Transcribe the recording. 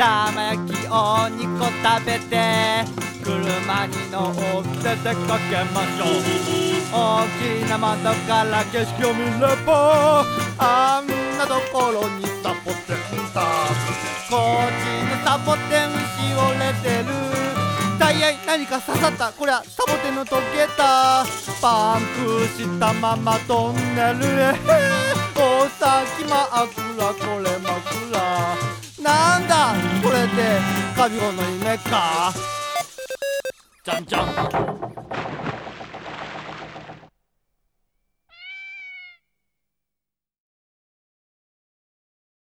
玉焼きお肉食べて車に乗って出かけましょう。大きな窓から景色を見ればあんなところにサボテンだ。こっちのサボテンしおれてる。タイヤに何か刺さった。こりゃサボテンの溶けた。パンクしたままトンネルへお先真っ暗、これ真っ暗。なんだこれってカビゴの夢か。じゃんじゃん。